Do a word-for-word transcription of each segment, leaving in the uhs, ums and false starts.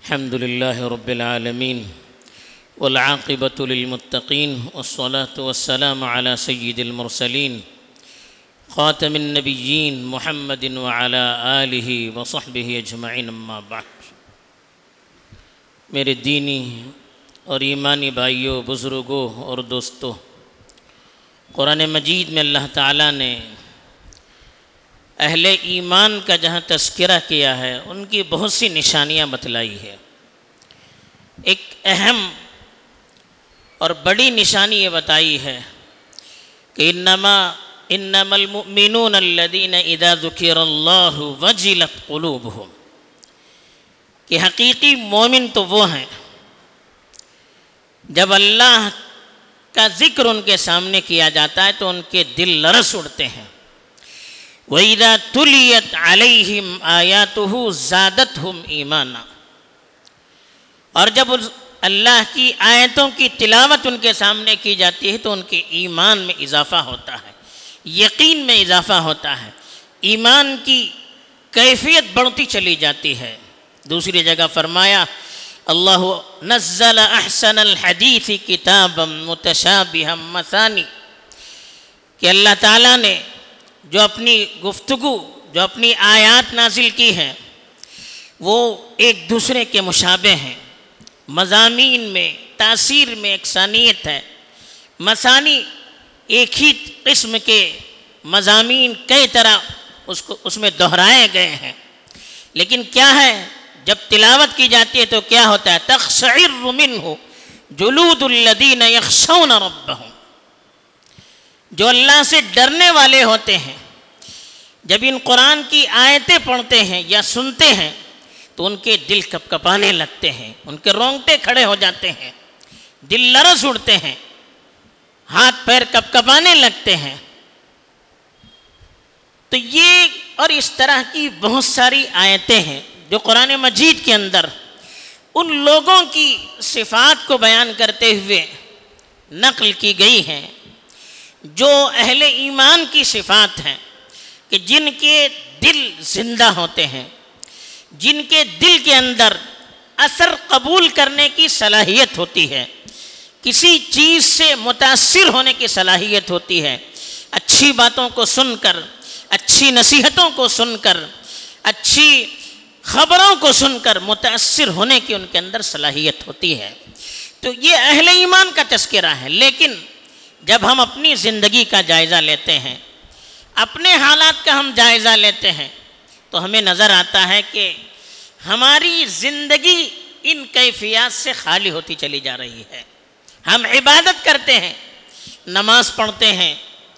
الحمد لله رب العالمين والعاقبة للمتقين والصلاة والسلام على سيد المرسلين خاتم النبيين محمد وعلى آله وصحبه اجمعین اما بعد۔ میرے دینی اور ایمانی بھائیوں، بزرگوں اور دوستوں، قرآن مجید میں اللہ تعالیٰ نے اہل ایمان کا جہاں تذکرہ کیا ہے ان کی بہت سی نشانیاں بتلائی ہے۔ ایک اہم اور بڑی نشانی یہ بتائی ہے کہ انما انما المؤمنون الذین اذا ذکر اللہ وجلت قلوبہم، کہ حقیقی مومن تو وہ ہیں جب اللہ کا ذکر ان کے سامنے کیا جاتا ہے تو ان کے دل لرز اڑتے ہیں۔ وَإِذَا تُلِيَتْ عَلَيْهِمْ آيَاتُهُ زَادَتْهُمْ ایمانا، اور جب اللہ کی آیتوں کی تلاوت ان کے سامنے کی جاتی ہے تو ان کے ایمان میں اضافہ ہوتا ہے، یقین میں اضافہ ہوتا ہے، ایمان کی کیفیت بڑھتی چلی جاتی ہے۔ دوسری جگہ فرمایا اللہ نزل احسن الحدیث کتابا متشابہا مثانی، کہ اللہ تعالیٰ نے جو اپنی گفتگو، جو اپنی آیات نازل کی ہیں وہ ایک دوسرے کے مشابہ ہیں، مضامین میں، تاثیر میں یکسانیت ہے۔ مثانی ایک ہی قسم کے مضامین کئی طرح اس کو اس میں دہرائے گئے ہیں، لیکن کیا ہے جب تلاوت کی جاتی ہے تو کیا ہوتا ہے؟ تقشعر منہ جلود الذین یخشون ربہم، جو اللہ سے ڈرنے والے ہوتے ہیں جب ان قرآن کی آیتیں پڑھتے ہیں یا سنتے ہیں تو ان کے دل کپ کپانے لگتے ہیں، ان کے رونگٹے کھڑے ہو جاتے ہیں، دل لرز اڑتے ہیں، ہاتھ پیر کپ کپانے لگتے ہیں۔ تو یہ اور اس طرح کی بہت ساری آیتیں ہیں جو قرآن مجید کے اندر ان لوگوں کی صفات کو بیان کرتے ہوئے نقل کی گئی ہیں جو اہل ایمان کی صفات ہیں، کہ جن کے دل زندہ ہوتے ہیں، جن کے دل کے اندر اثر قبول کرنے کی صلاحیت ہوتی ہے، کسی چیز سے متاثر ہونے کی صلاحیت ہوتی ہے، اچھی باتوں کو سن کر، اچھی نصیحتوں کو سن کر، اچھی خبروں کو سن کر متاثر ہونے کی ان کے اندر صلاحیت ہوتی ہے۔ تو یہ اہل ایمان کا تذکرہ ہے۔ لیکن جب ہم اپنی زندگی کا جائزہ لیتے ہیں، اپنے حالات کا ہم جائزہ لیتے ہیں تو ہمیں نظر آتا ہے کہ ہماری زندگی ان کیفیات سے خالی ہوتی چلی جا رہی ہے۔ ہم عبادت کرتے ہیں، نماز پڑھتے ہیں،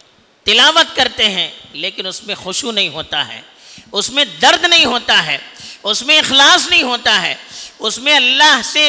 تلاوت کرتے ہیں، لیکن اس میں خشوع نہیں ہوتا ہے، اس میں درد نہیں ہوتا ہے، اس میں اخلاص نہیں ہوتا ہے، اس میں اللہ سے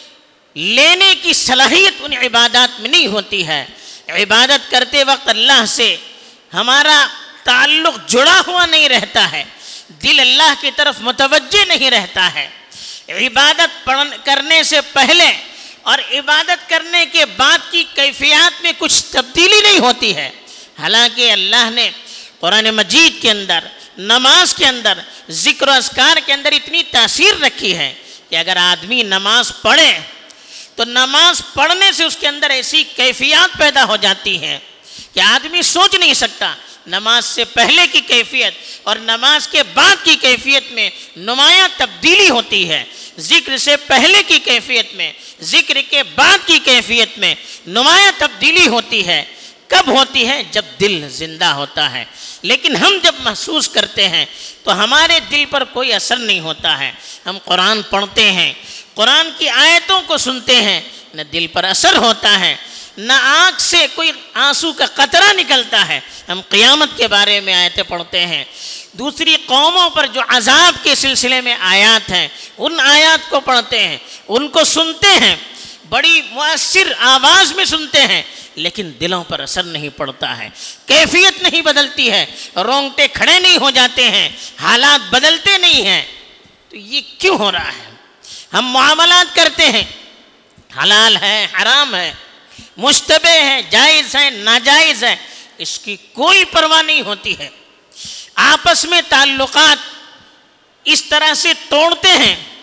لینے کی صلاحیت ان عبادات میں نہیں ہوتی ہے۔ عبادت کرتے وقت اللہ سے ہمارا تعلق جڑا ہوا نہیں رہتا ہے، دل اللہ کی طرف متوجہ نہیں رہتا ہے۔ عبادت کرنے سے پہلے اور عبادت کرنے کے بعد کی کیفیات میں کچھ تبدیلی نہیں ہوتی ہے۔ حالانکہ اللہ نے قرآن مجید کے اندر، نماز کے اندر، ذکر و اذکار کے اندر اتنی تاثیر رکھی ہے کہ اگر آدمی نماز پڑھے تو نماز پڑھنے سے اس کے اندر ایسی کیفیات پیدا ہو جاتی ہیں کہ آدمی سوچ نہیں سکتا۔ نماز سے پہلے کی کیفیت اور نماز کے بعد کی کیفیت میں نمایاں تبدیلی ہوتی ہے۔ ذکر سے پہلے کی کیفیت میں، ذکر کے بعد کی کیفیت میں نمایاں تبدیلی ہوتی ہے۔ کب ہوتی ہے؟ جب دل زندہ ہوتا ہے۔ لیکن ہم جب محسوس کرتے ہیں تو ہمارے دل پر کوئی اثر نہیں ہوتا ہے۔ ہم قرآن پڑھتے ہیں، قرآن کی آیتوں کو سنتے ہیں، نہ دل پر اثر ہوتا ہے، نہ آنکھ سے کوئی آنسو کا قطرہ نکلتا ہے۔ ہم قیامت کے بارے میں آیتیں پڑھتے ہیں، دوسری قوموں پر جو عذاب کے سلسلے میں آیات ہیں ان آیات کو پڑھتے ہیں، ان کو سنتے ہیں، بڑی مؤثر آواز میں سنتے ہیں، لیکن دلوں پر اثر نہیں پڑتا ہے، کیفیت نہیں بدلتی ہے، رونگٹے کھڑے نہیں ہو جاتے ہیں، حالات بدلتے نہیں ہیں۔ تو یہ کیوں ہو رہا ہے؟ ہم معاملات کرتے ہیں، حلال ہے، حرام ہے، مشتبہ ہے، جائز ہے، ناجائز ہے، اس کی کوئی پرواہ نہیں ہوتی ہے۔ آپس میں تعلقات اس طرح سے توڑتے ہیں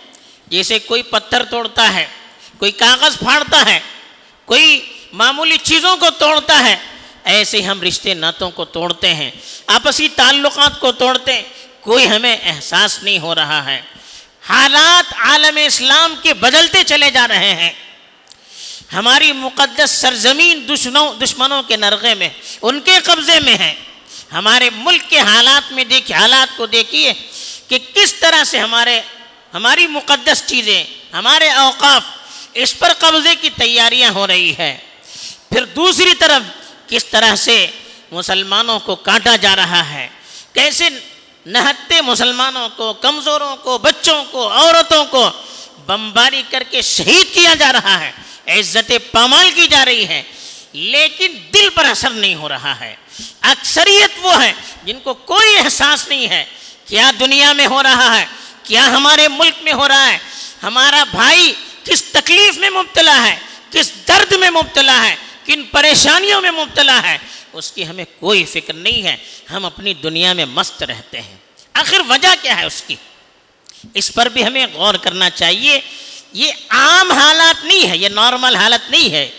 جیسے کوئی پتھر توڑتا ہے، کوئی کاغذ پھاڑتا ہے، کوئی معمولی چیزوں کو توڑتا ہے، ایسے ہم رشتے ناتوں کو توڑتے ہیں، آپسی تعلقات کو توڑتے ہیں، کوئی ہمیں احساس نہیں ہو رہا ہے۔ حالات عالم اسلام کے بدلتے چلے جا رہے ہیں، ہماری مقدس سرزمین دشمنوں کے نرغے میں، ان کے قبضے میں ہے۔ ہمارے ملک کے حالات میں دیکھیے، حالات کو دیکھیے کہ کس طرح سے ہمارے ہماری مقدس چیزیں، ہمارے اوقاف، اس پر قبضے کی تیاریاں ہو رہی ہے۔ پھر دوسری طرف کس طرح سے مسلمانوں کو کاٹا جا رہا ہے، کیسے نہتے مسلمانوں کو، کمزوروں کو، بچوں کو، عورتوں کو بمباری کر کے شہید کیا جا رہا ہے، عزت پامال کی جا رہی ہے، لیکن دل پر اثر نہیں ہو رہا ہے۔ اکثریت وہ ہے جن کو کوئی احساس نہیں ہے کیا دنیا میں ہو رہا ہے، کیا ہمارے ملک میں ہو رہا ہے، ہمارا بھائی کس تکلیف میں مبتلا ہے، کس درد میں مبتلا ہے، کن پریشانیوں میں مبتلا ہے، اس کی ہمیں کوئی فکر نہیں ہے۔ ہم اپنی دنیا میں مست رہتے ہیں۔ آخر وجہ کیا ہے اس کی؟ اس پر بھی ہمیں غور کرنا چاہیے۔ یہ عام حالات نہیں ہے، یہ نارمل حالت نہیں ہے،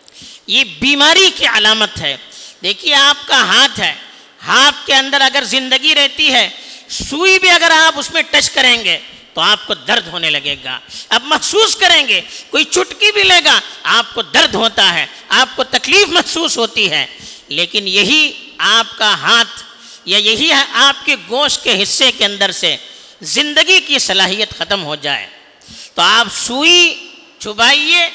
یہ بیماری کی علامت ہے۔ دیکھیے آپ کا ہاتھ ہے، ہاتھ کے اندر اگر زندگی رہتی ہے، سوئی بھی اگر آپ اس میں ٹچ کریں گے تو آپ کو درد ہونے لگے گا، آپ محسوس کریں گے، کوئی چٹکی بھی لے گا آپ کو درد ہوتا ہے، آپ کو تکلیف محسوس ہوتی ہے۔ لیکن یہی آپ کا ہاتھ یا یہی آپ کے گوشت کے حصے کے اندر سے زندگی کی صلاحیت ختم ہو جائے تو آپ سوئی چبائیے،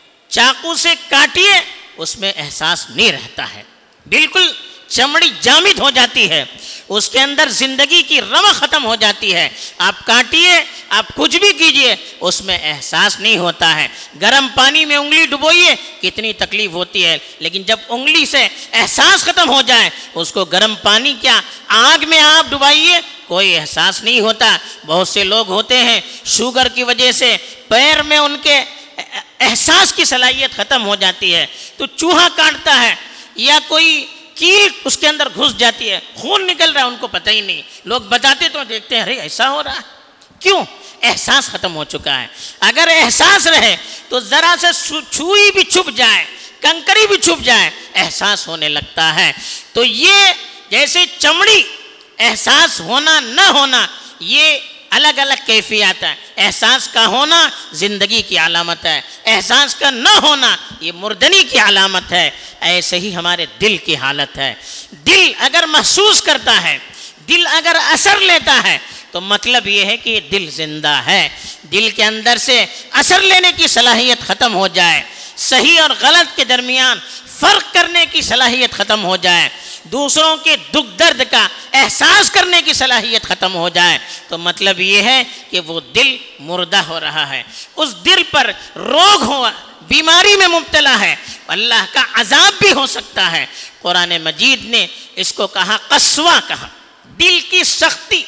چاقو سے کاٹیے، اس میں احساس نہیں رہتا ہے، بالکل چمڑی جامد ہو جاتی ہے، اس کے اندر زندگی کی رمق ختم ہو جاتی ہے۔ آپ کاٹیے، آپ کچھ بھی کیجئے، اس میں احساس نہیں ہوتا ہے۔ گرم پانی میں انگلی ڈبوئیے، کتنی تکلیف ہوتی ہے، لیکن جب انگلی سے احساس ختم ہو جائے، اس کو گرم پانی کیا آگ میں آپ ڈبائیے، کوئی احساس نہیں ہوتا۔ بہت سے لوگ ہوتے ہیں شوگر کی وجہ سے پیر میں ان کے احساس کی صلاحیت ختم ہو جاتی ہے، تو چوہا کاٹتا ہے یا کوئی کیل اس کے اندر گھس جاتی ہے، خون نکل رہا ہے، ان کو پتہ ہی نہیں، لوگ بتاتے تو دیکھتے ہیں ارے ایسا ہو رہا ہے، کیوں؟ احساس ختم ہو چکا ہے۔ اگر احساس رہے تو ذرا سے چھوئی بھی چھپ جائے، کنکری بھی چھپ جائے، احساس ہونے لگتا ہے۔ تو یہ جیسے چمڑی، احساس ہونا نہ ہونا، یہ الگ الگ کیفیات ہے۔ احساس کا ہونا زندگی کی علامت ہے، احساس کا نہ ہونا یہ مردنی کی علامت ہے۔ ایسے ہی ہمارے دل کی حالت ہے۔ دل اگر محسوس کرتا ہے، دل اگر اثر لیتا ہے تو مطلب یہ ہے کہ یہ دل زندہ ہے۔ دل کے اندر سے اثر لینے کی صلاحیت ختم ہو جائے، صحیح اور غلط کے درمیان فرق کرنے کی صلاحیت ختم ہو جائے، دوسروں کے دکھ درد کا احساس کرنے کی صلاحیت ختم ہو جائے، تو مطلب یہ ہے کہ وہ دل مردہ ہو رہا ہے، اس دل پر روگ ہوا، بیماری میں مبتلا ہے، اللہ کا عذاب بھی ہو سکتا ہے۔ قرآن مجید نے اس کو کہا قسوہ، کہا دل کی سختی،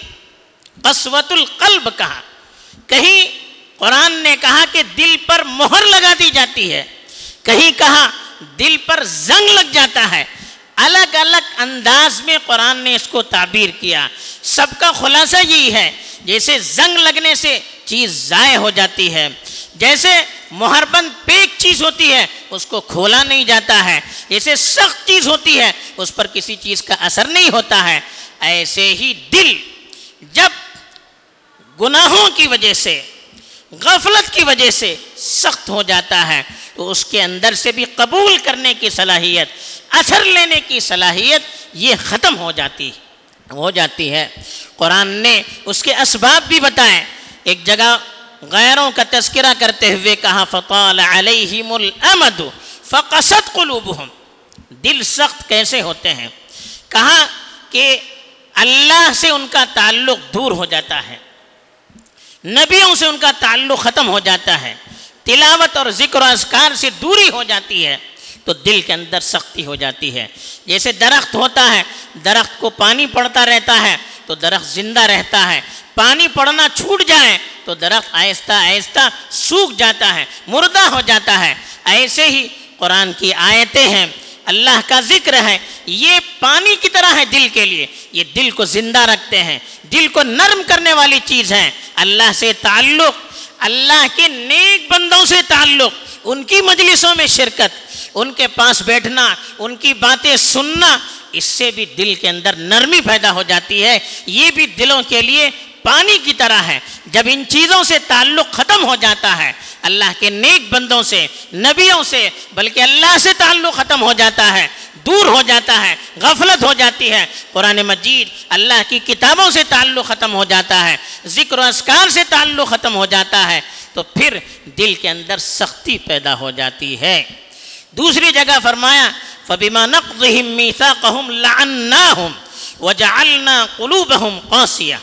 قسوۃ القلب کہا۔ کہیں قرآن نے کہا کہ دل پر مہر لگا دی جاتی ہے، کہیں کہا دل پر زنگ لگ جاتا ہے۔ الگ الگ انداز میں قرآن نے اس کو تعبیر کیا، سب کا خلاصہ یہی ہے، جیسے زنگ لگنے سے چیز ضائع ہو جاتی ہے، جیسے مہربند پیک چیز ہوتی ہے اس کو کھولا نہیں جاتا ہے، جیسے سخت چیز ہوتی ہے اس پر کسی چیز کا اثر نہیں ہوتا ہے، ایسے ہی دل جب گناہوں کی وجہ سے، غفلت کی وجہ سے سخت ہو جاتا ہے تو اس کے اندر سے بھی قبول کرنے کی صلاحیت، اثر لینے کی صلاحیت یہ ختم ہو جاتی ہو جاتی ہے۔ قرآن نے اس کے اسباب بھی بتائے، ایک جگہ غیروں کا تذکرہ کرتے ہوئے کہا فطال علیہم الامد فقست قلوبہم، دل سخت کیسے ہوتے ہیں؟ کہا کہ اللہ سے ان کا تعلق دور ہو جاتا ہے، نبیوں سے ان کا تعلق ختم ہو جاتا ہے، تلاوت اور ذکر و اذکار سے دوری ہو جاتی ہے تو دل کے اندر سختی ہو جاتی ہے۔ جیسے درخت ہوتا ہے، درخت کو پانی پڑتا رہتا ہے تو درخت زندہ رہتا ہے، پانی پڑنا چھوٹ جائے تو درخت آہستہ آہستہ سوکھ جاتا ہے، مردہ ہو جاتا ہے۔ ایسے ہی قرآن کی آیتیں ہیں، اللہ کا ذکر ہے، یہ پانی کی طرح ہے دل کے لیے، یہ دل کو زندہ رکھتے ہیں، دل کو نرم کرنے والی چیز ہے۔ اللہ سے تعلق، اللہ کے نیک بندوں سے تعلق، ان کی مجلسوں میں شرکت، ان کے پاس بیٹھنا، ان کی باتیں سننا، اس سے بھی دل کے اندر نرمی پیدا ہو جاتی ہے۔ یہ بھی دلوں کے لیے پانی کی طرح ہے۔ جب ان چیزوں سے تعلق ختم ہو جاتا ہے، اللہ کے نیک بندوں سے، نبیوں سے، بلکہ اللہ سے تعلق ختم ہو جاتا ہے، دور ہو جاتا ہے، غفلت ہو جاتی ہے، قرآن مجید اللہ کی کتابوں سے تعلق ختم ہو جاتا ہے، ذکر و اذکار سے تعلق ختم ہو جاتا ہے، تو پھر دل کے اندر سختی پیدا ہو جاتی ہے۔ دوسری جگہ فرمایا فَبِمَا نَقْضِهِمْ مِيثَاقَهُمْ لَعَنَّاهُمْ وَجَعَلْنَا قُلُوبَهُمْ قَاسِيَةً،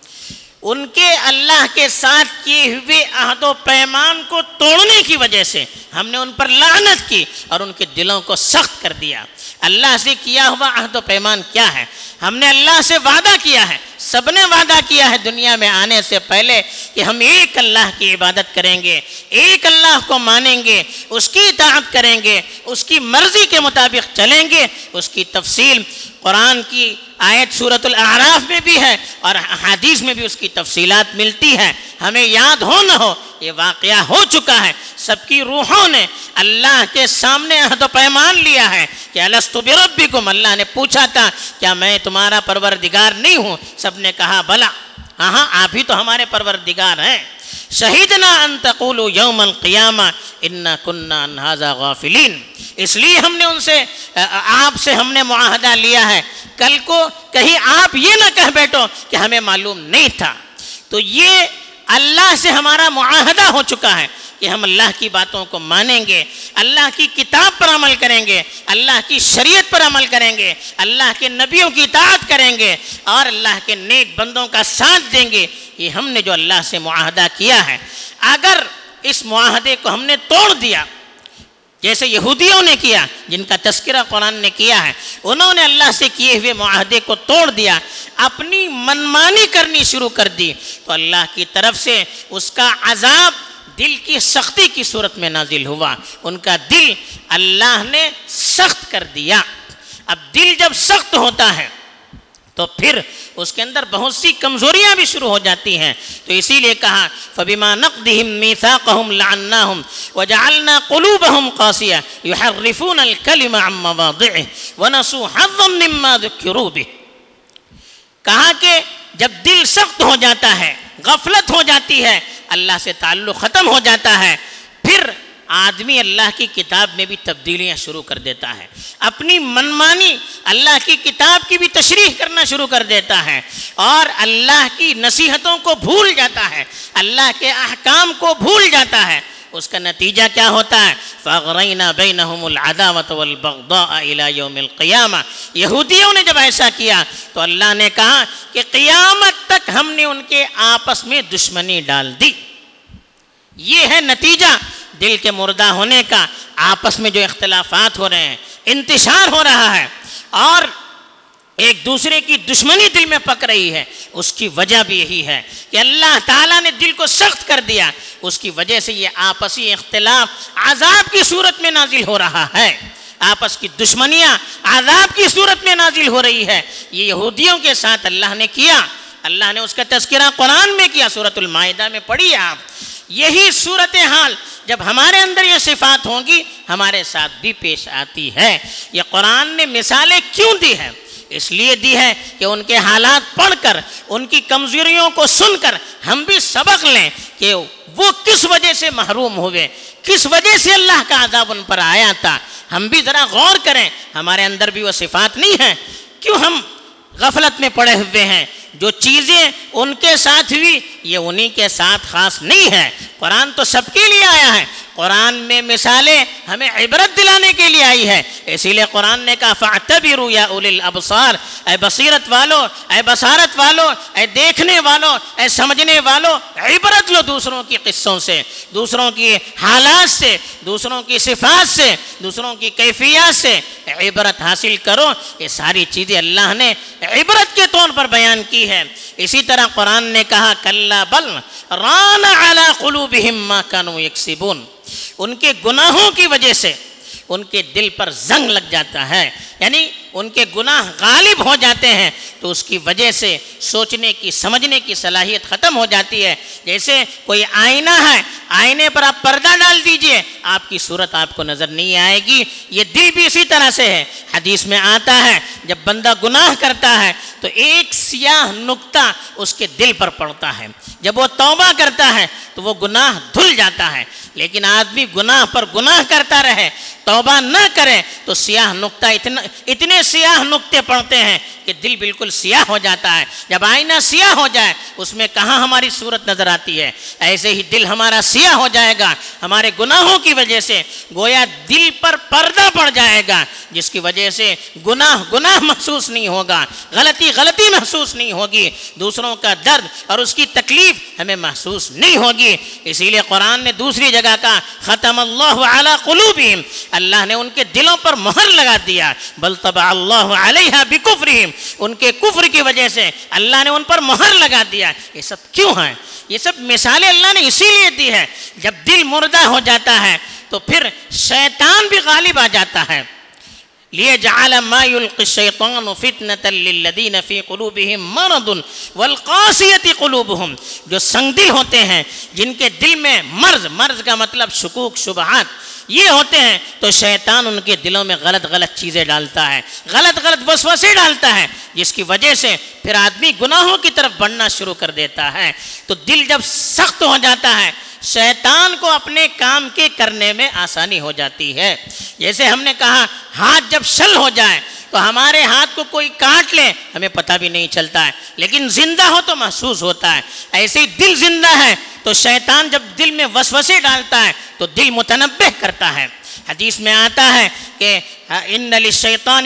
ان کے اللہ کے ساتھ کیے ہوئے عہد و پیمان کو توڑنے کی وجہ سے ہم نے ان پر لعنت کی اور ان کے دلوں کو سخت کر دیا۔ اللہ سے کیا ہوا عہد و پیمان کیا ہے؟ ہم نے اللہ سے وعدہ کیا ہے، سب نے وعدہ کیا ہے دنیا میں آنے سے پہلے کہ ہم ایک اللہ کی عبادت کریں گے، ایک اللہ کو مانیں گے، اس کی اطاعت کریں گے، اس کی مرضی کے مطابق چلیں گے۔ اس کی تفصیل قرآن کی آیت سورۃ الاعراف میں بھی ہے اور حدیث میں بھی اس کی تفصیلات ملتی ہے۔ ہمیں یاد ہو نہ ہو، یہ واقعہ ہو چکا ہے، سب کی روحوں نے اللہ کے سامنے عہد و پیمان لیا ہے کہ الستُ بربکم، اللہ نے پوچھا تھا کیا میں تمہارا پروردگار نہیں ہوں؟ سب نے کہا بلا، ہاں ہاں آپ ہی تو ہمارے پروردگار ہیں۔ شہیدنا ان تقولوا یوم القیامہ انا کننا عن ھذا غافلین، اس لیے ہم نے ان سے آپ سے ہم نے معاہدہ لیا ہے، کل کو کہیں آپ یہ نہ کہہ بیٹھو کہ ہمیں معلوم نہیں تھا۔ تو یہ اللہ سے ہمارا معاہدہ ہو چکا ہے کہ ہم اللہ کی باتوں کو مانیں گے، اللہ کی کتاب پر عمل کریں گے، اللہ کی شریعت پر عمل کریں گے، اللہ کے نبیوں کی اطاعت کریں گے اور اللہ کے نیک بندوں کا ساتھ دیں گے۔ یہ ہم نے جو اللہ سے معاہدہ کیا ہے، اگر اس معاہدے کو ہم نے توڑ دیا جیسے یہودیوں نے کیا، جن کا تذکرہ قرآن نے کیا ہے، انہوں نے اللہ سے کیے ہوئے معاہدے کو توڑ دیا، اپنی منمانی کرنی شروع کر دی، تو اللہ کی طرف سے اس کا عذاب دل کی سختی کی صورت میں نازل ہوا۔ ان کا دل اللہ نے سخت کر دیا۔ اب دل جب سخت ہوتا ہے تو پھر اس کے اندر بہت سی کمزوریاں بھی شروع ہو جاتی ہیں، تو اسی لیے کہا فَبِمَا نَقْضِهِمْ مِيثَاقَهُمْ لَعَنَّاهُمْ وَجَعَلْنَا قُلُوبَهُمْ قَاسِيَةً يُحَرِّفُونَ الْكَلِمَ عَن مَّوَاضِعِهِ وَنَسُوا حَظًّا مِّمَّا ذُكِّرُوا بِهِ، کہا کہ جب دل سخت ہو جاتا ہے، غفلت ہو جاتی ہے، اللہ سے تعلق ختم ہو جاتا ہے، پھر آدمی اللہ کی کتاب میں بھی تبدیلیاں شروع کر دیتا ہے، اپنی منمانی اللہ کی کتاب کی بھی تشریح کرنا شروع کر دیتا ہے اور اللہ کی نصیحتوں کو بھول جاتا ہے، اللہ کے احکام کو بھول جاتا ہے۔ اس کا نتیجہ کیا ہوتا ہے؟ فَأَغْرَيْنَا بَيْنَهُمُ الْعَدَاوَةَ وَالْبَغْضَاءَ إِلَى يَوْمِ الْقِيَامَةِ، یہودیوں نے جب ایسا کیا تو اللہ نے کہا کہ قیامت تک ہم نے ان کے آپس میں دشمنی ڈال دی۔ یہ ہے نتیجہ دل کے مردہ ہونے کا، آپس میں جو اختلافات ہو رہے ہیں، انتشار ہو رہا ہے اور ایک دوسرے کی دشمنی دل میں پک رہی ہے، اس کی وجہ بھی یہی ہے کہ اللہ تعالیٰ نے دل کو سخت کر دیا، اس کی وجہ سے یہ آپسی اختلاف عذاب کی صورت میں نازل ہو رہا ہے، آپس کی دشمنیاں عذاب کی صورت میں نازل ہو رہی ہے۔ یہ یہودیوں کے ساتھ اللہ نے کیا، اللہ نے اس کا تذکرہ قرآن میں کیا، سورۃ المائدہ میں پڑھی آپ۔ یہی صورتحال جب ہمارے اندر یہ صفات ہوں گی ہمارے ساتھ بھی پیش آتی ہے۔ یہ قرآن نے مثالیں کیوں دی ہیں؟ اس لیے دی ہے کہ ان کے حالات پڑھ کر، ان کی کمزوریوں کو سن کر ہم بھی سبق لیں کہ وہ کس وجہ سے محروم ہوئے، کس وجہ سے اللہ کا عذاب ان پر آیا تھا۔ ہم بھی ذرا غور کریں، ہمارے اندر بھی وہ صفات نہیں ہیں؟ کیوں ہم غفلت میں پڑے ہوئے ہیں؟ جو چیزیں ان کے ساتھ ہوئی یہ انہی کے ساتھ خاص نہیں ہے، قرآن تو سب کے لیے آیا ہے، قرآن میں مثالیں ہمیں عبرت دلانے کے لیے آئی ہے، اسی لیے قرآن نے کہا فَاعْتَبِرُوا يَا أُولِي الْأَبْصَارِ، اے بصیرت والو، اے بصارت والو، اے دیکھنے والو، اے سمجھنے والو، عبرت لو دوسروں کی قصوں سے، دوسروں کی حالات سے، دوسروں کی صفات سے، دوسروں کی کیفیات سے عبرت حاصل کرو۔ یہ ساری چیزیں اللہ نے عبرت کے طور پر بیان کی ہے۔ اسی طرح قرآن نے کہا کَلَّا بَلْ رَانَ عَلَىٰ قُلُوبِهِمْ مَا كَانُوا يَكْسِبُونَ، ان کے گناہوں کی وجہ سے ان کے دل پر زنگ لگ جاتا ہے، یعنی ان کے گناہ غالب ہو جاتے ہیں تو اس کی وجہ سے سوچنے کی سمجھنے کی صلاحیت ختم ہو جاتی ہے. جیسے کوئی آئینہ ہے, آئینے پر آپ پردہ ڈال دیجئے, آپ کی صورت آپ کو نظر نہیں آئے گی. یہ دل بھی اسی طرح سے ہے. حدیث میں آتا ہے جب بندہ گناہ کرتا ہے تو ایک سیاہ نقطہ اس کے دل پر پڑتا ہے. جب وہ توبہ کرتا ہے تو وہ گناہ دھل جاتا ہے. لیکن آدمی گناہ پر گناہ کرتا رہے, توبہ نہ کرے تو سیاہ نقطہ اتنا اتنے سیاہ نقطے پڑتے ہیں کہ دل بالکل سیاہ ہو جاتا ہے. جب آئینہ سیاہ ہو جائے اس میں کہاں ہماری صورت نظر آتی ہے. ایسے ہی دل ہمارا سیاہ ہو جائے گا ہمارے گناہوں کی وجہ سے. گویا دل پر پردہ پڑ جائے گا جس کی وجہ سے گناہ گناہ محسوس نہیں ہوگا, غلطی غلطی محسوس نہیں ہوگی, دوسروں کا درد اور اس کی تکلیف ہمیں محسوس نہیں ہوگی. اسی لیے قرآن نے دوسری جگہ کا ختم اللہ علی قلوبہم, اللہ نے ان کے دلوں پر مہر لگا دیا. بل طبع اللہ علیہا بکفرہم, ان کے کفر کی وجہ سے اللہ نے ان پر مہر لگا دیا. یہ سب کیوں ہیں؟ یہ سب مثالیں اللہ نے اسی لیے دی ہے. جب دل مردہ ہو جاتا ہے تو پھر شیطان بھی غالب آ جاتا ہے. لِيَجْعَلَ مَا يُلْقِ الشَّيْطَانُ فِتْنَةً لِلَّذِينَ فِي قُلُوبِهِمْ مَرَضٌ وَالْقَاسِيَةِ قُلُوبُهُمْ, جو سنگ دل ہوتے ہیں, جن کے دل میں مرض, مرض کا مطلب شکوک شبہات یہ ہوتے ہیں, تو شیطان ان کے دلوں میں غلط غلط چیزیں ڈالتا ہے, غلط غلط وسوسے ڈالتا ہے, جس کی وجہ سے پھر آدمی گناہوں کی طرف بڑھنا شروع کر دیتا ہے. تو دل جب سخت ہو جاتا ہے شیطان کو اپنے کام کے کرنے میں آسانی ہو جاتی ہے. جیسے ہم نے کہا ہاتھ جب شل ہو جائے تو ہمارے ہاتھ کو کوئی کاٹ لے ہمیں پتہ بھی نہیں چلتا ہے, لیکن زندہ ہو تو محسوس ہوتا ہے. ایسے ہی دل زندہ ہے تو شیطان جب دل میں وسوسے ڈالتا ہے تو دل متنبہ کرتا ہے. حدیث میں آتا ہے کہ ان للشیطان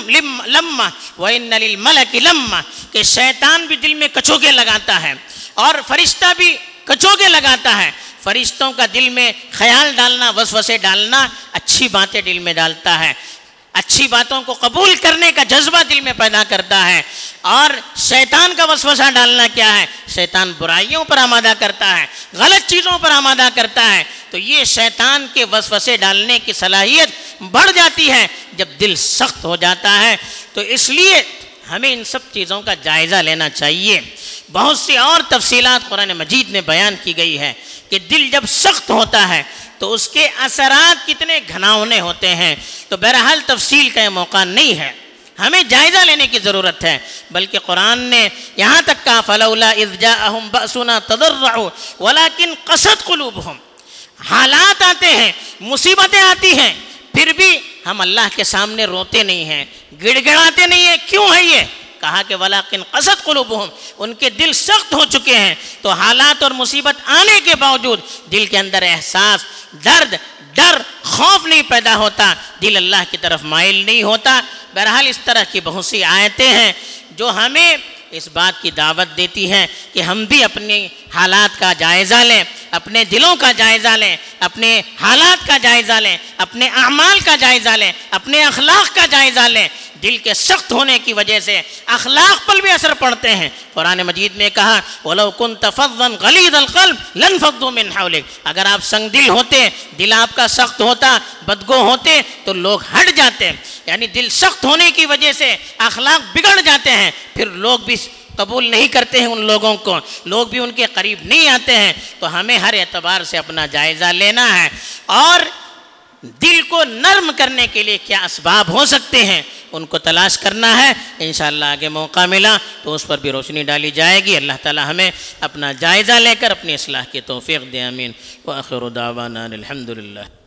لمہ وان للملک لمہ, کہ شیطان بھی دل میں کچوگے لگاتا ہے اور فرشتہ بھی کچوگے لگاتا ہے. فرشتوں کا دل میں خیال ڈالنا, وسوسے ڈالنا, اچھی باتیں دل میں ڈالتا ہے, اچھی باتوں کو قبول کرنے کا جذبہ دل میں پیدا کرتا ہے. اور شیطان کا وسوسہ ڈالنا کیا ہے؟ شیطان برائیوں پر آمادہ کرتا ہے, غلط چیزوں پر آمادہ کرتا ہے. تو یہ شیطان کے وسوسے ڈالنے کی صلاحیت بڑھ جاتی ہے جب دل سخت ہو جاتا ہے. تو اس لیے ہمیں ان سب چیزوں کا جائزہ لینا چاہیے. بہت سی اور تفصیلات قرآن مجید میں بیان کی گئی ہے کہ دل جب سخت ہوتا ہے تو اس کے اثرات کتنے گھناؤنے ہوتے ہیں. تو بہرحال تفصیل کا یہ موقع نہیں ہے, ہمیں جائزہ لینے کی ضرورت ہے. بلکہ قرآن نے یہاں تک کہا فَلَوْلَا إِذْ جَاءَهُمْ بَأْسُنَا تَضَرَّعُوا وَلَكِنْ قَسَتْ قُلُوبُهُمْ. حالات آتے ہیں, مصیبتیں آتی ہیں, پھر بھی ہم اللہ کے سامنے روتے نہیں ہیں, گڑ گڑاتے نہیں ہیں. کیوں ہے یہ؟ کہا کہ وَلَكِنْ قَسَتْ قُلُوبُهُمْ, ان کے دل سخت ہو چکے ہیں. تو حالات اور مصیبت آنے کے باوجود دل کے اندر احساس, درد, ڈر, خوف نہیں پیدا ہوتا, دل اللہ کی طرف مائل نہیں ہوتا. بہرحال اس طرح کی بہت سی آیتیں ہیں جو ہمیں اس بات کی دعوت دیتی ہیں کہ ہم بھی اپنی حالات کا جائزہ لیں, اپنے دلوں کا جائزہ لیں, اپنے حالات کا جائزہ لیں, اپنے اعمال کا جائزہ لیں, اپنے اخلاق کا جائزہ لیں. دل کے سخت ہونے کی وجہ سے اخلاق پر بھی اثر پڑتے ہیں. قرآن مجید میں کہا وَلَوْ كُنْتَ فَظًّا غَلِيظَ الْقَلْبِ لَانفَضُّوا مِنْ حَوْلِكَ, اگر آپ سنگ دل ہوتے, دل آپ کا سخت ہوتا, بدگو ہوتے تو لوگ ہٹ جاتے. یعنی دل سخت ہونے کی وجہ سے اخلاق بگڑ جاتے ہیں, پھر لوگ بھی قبول نہیں کرتے ہیں ان لوگوں کو, لوگ بھی ان کے قریب نہیں آتے ہیں. تو ہمیں ہر اعتبار سے اپنا جائزہ لینا ہے اور دل کو نرم کرنے کے لیے کیا اسباب ہو سکتے ہیں ان کو تلاش کرنا ہے. انشاءاللہ آگے موقع ملا تو اس پر بھی روشنی ڈالی جائے گی. اللہ تعالی ہمیں اپنا جائزہ لے کر اپنی اصلاح کی توفیق دے. آمین. وآخر دعوانا الحمدللہ.